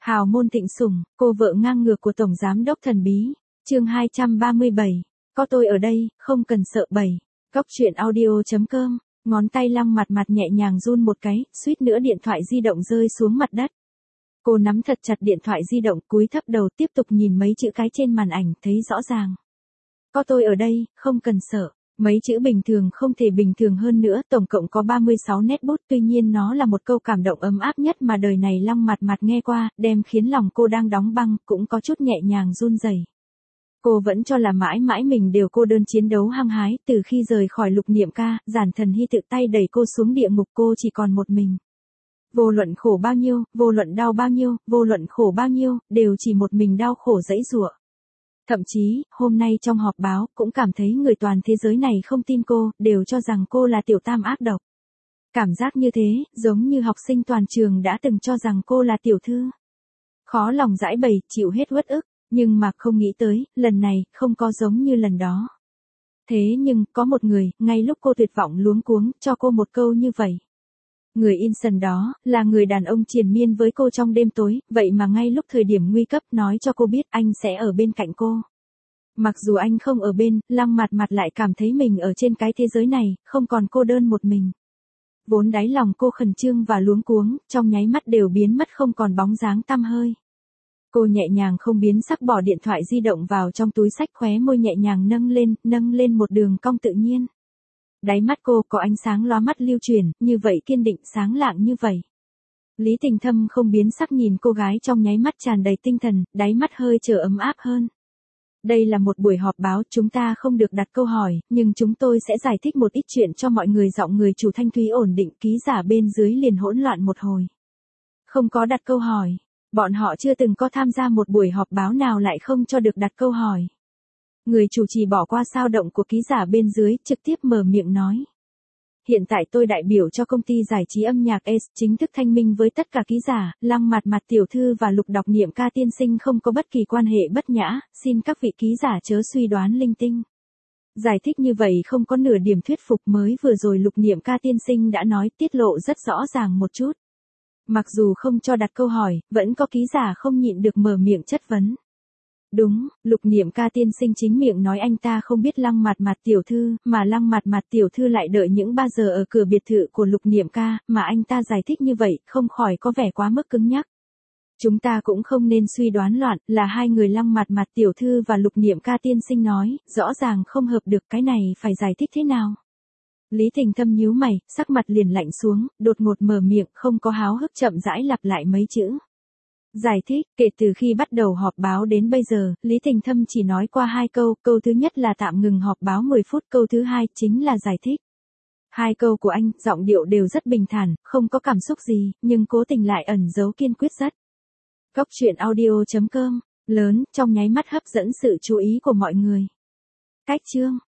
Hào môn thịnh sủng, cô vợ ngang ngược của Tổng Giám đốc thần bí. Chương 237. Có tôi ở đây, không cần sợ bầy. Góc truyện audio.com. Ngón tay Lăng Mặt Mặt nhẹ nhàng run một cái, suýt nữa điện thoại di động rơi xuống mặt đất. Cô nắm thật chặt điện thoại di động, cúi thấp đầu tiếp tục nhìn mấy chữ cái trên màn ảnh, thấy rõ ràng. Có tôi ở đây, không cần sợ. Mấy chữ bình thường không thể bình thường hơn nữa, tổng cộng có 36 nét bút, tuy nhiên nó là một câu cảm động ấm áp nhất mà đời này Lăng Mặt Mặt nghe qua, đem khiến lòng cô đang đóng băng, cũng có chút nhẹ nhàng run rẩy. Cô vẫn cho là mãi mãi mình đều cô đơn chiến đấu hăng hái, từ khi rời khỏi Lục Niệm ca, Giản Thần Hy tự tay đẩy cô xuống địa ngục, cô chỉ còn một mình. Vô luận khổ bao nhiêu, vô luận đau bao nhiêu, vô luận khổ bao nhiêu, đều chỉ một mình đau khổ giãy giụa. Thậm chí, hôm nay trong họp báo, cũng cảm thấy người toàn thế giới này không tin cô, đều cho rằng cô là tiểu tam ác độc. Cảm giác như thế, giống như học sinh toàn trường đã từng cho rằng cô là tiểu thư. Khó lòng giải bày, chịu hết uất ức, nhưng mà không nghĩ tới, lần này, không có giống như lần đó. Thế nhưng, có một người, ngay lúc cô tuyệt vọng luống cuống, cho cô một câu như vậy. Người Inson đó, là người đàn ông triền miên với cô trong đêm tối, vậy mà ngay lúc thời điểm nguy cấp nói cho cô biết anh sẽ ở bên cạnh cô. Mặc dù anh không ở bên, Lăng Mặt Mặt lại cảm thấy mình ở trên cái thế giới này, không còn cô đơn một mình. Vốn đáy lòng cô khẩn trương và luống cuống, trong nháy mắt đều biến mất không còn bóng dáng tăm hơi. Cô nhẹ nhàng không biến sắc bỏ điện thoại di động vào trong túi xách, khóe môi nhẹ nhàng nâng lên một đường cong tự nhiên. Đáy mắt cô có ánh sáng lóa mắt lưu truyền, như vậy kiên định sáng lạng như vậy. Lý Tình Thâm không biến sắc nhìn cô gái trong nháy mắt tràn đầy tinh thần, đáy mắt hơi trở ấm áp hơn. Đây là một buổi họp báo, chúng ta không được đặt câu hỏi, nhưng chúng tôi sẽ giải thích một ít chuyện cho mọi người. Giọng người chủ thanh thúy ổn định, ký giả bên dưới liền hỗn loạn một hồi. Không có đặt câu hỏi, bọn họ chưa từng có tham gia một buổi họp báo nào lại không cho được đặt câu hỏi. Người chủ trì bỏ qua sao động của ký giả bên dưới, trực tiếp mở miệng nói. Hiện tại tôi đại biểu cho công ty giải trí âm nhạc Ace, chính thức thanh minh với tất cả ký giả, Lăng Mặt Mặt tiểu thư và Lục Đọc Niệm ca tiên sinh không có bất kỳ quan hệ bất nhã, xin các vị ký giả chớ suy đoán linh tinh. Giải thích như vậy không có nửa điểm thuyết phục, mới vừa rồi Lục Niệm ca tiên sinh đã nói, tiết lộ rất rõ ràng một chút. Mặc dù không cho đặt câu hỏi, vẫn có ký giả không nhịn được mở miệng chất vấn. Đúng, Lục Niệm ca tiên sinh chính miệng nói anh ta không biết Lăng Mặt Mặt tiểu thư, mà Lăng Mặt Mặt tiểu thư lại đợi những 3 giờ ở cửa biệt thự của Lục Niệm ca, mà anh ta giải thích như vậy, không khỏi có vẻ quá mức cứng nhắc. Chúng ta cũng không nên suy đoán loạn, là hai người Lăng Mặt Mặt tiểu thư và Lục Niệm ca tiên sinh nói, rõ ràng không hợp được, cái này phải giải thích thế nào? Lý Tình Thâm nhíu mày, sắc mặt liền lạnh xuống, đột ngột mở miệng, không có háo hức, chậm rãi lặp lại mấy chữ. Giải thích, kể từ khi bắt đầu họp báo đến bây giờ, Lý Tình Thâm chỉ nói qua 2 câu, câu thứ nhất là tạm ngừng họp báo 10 phút, câu thứ hai chính là giải thích. 2 câu của anh, giọng điệu đều rất bình thản, không có cảm xúc gì, nhưng cố tình lại ẩn giấu kiên quyết rất. Góc truyện audio.com, lớn, trong nháy mắt hấp dẫn sự chú ý của mọi người. Cách chương.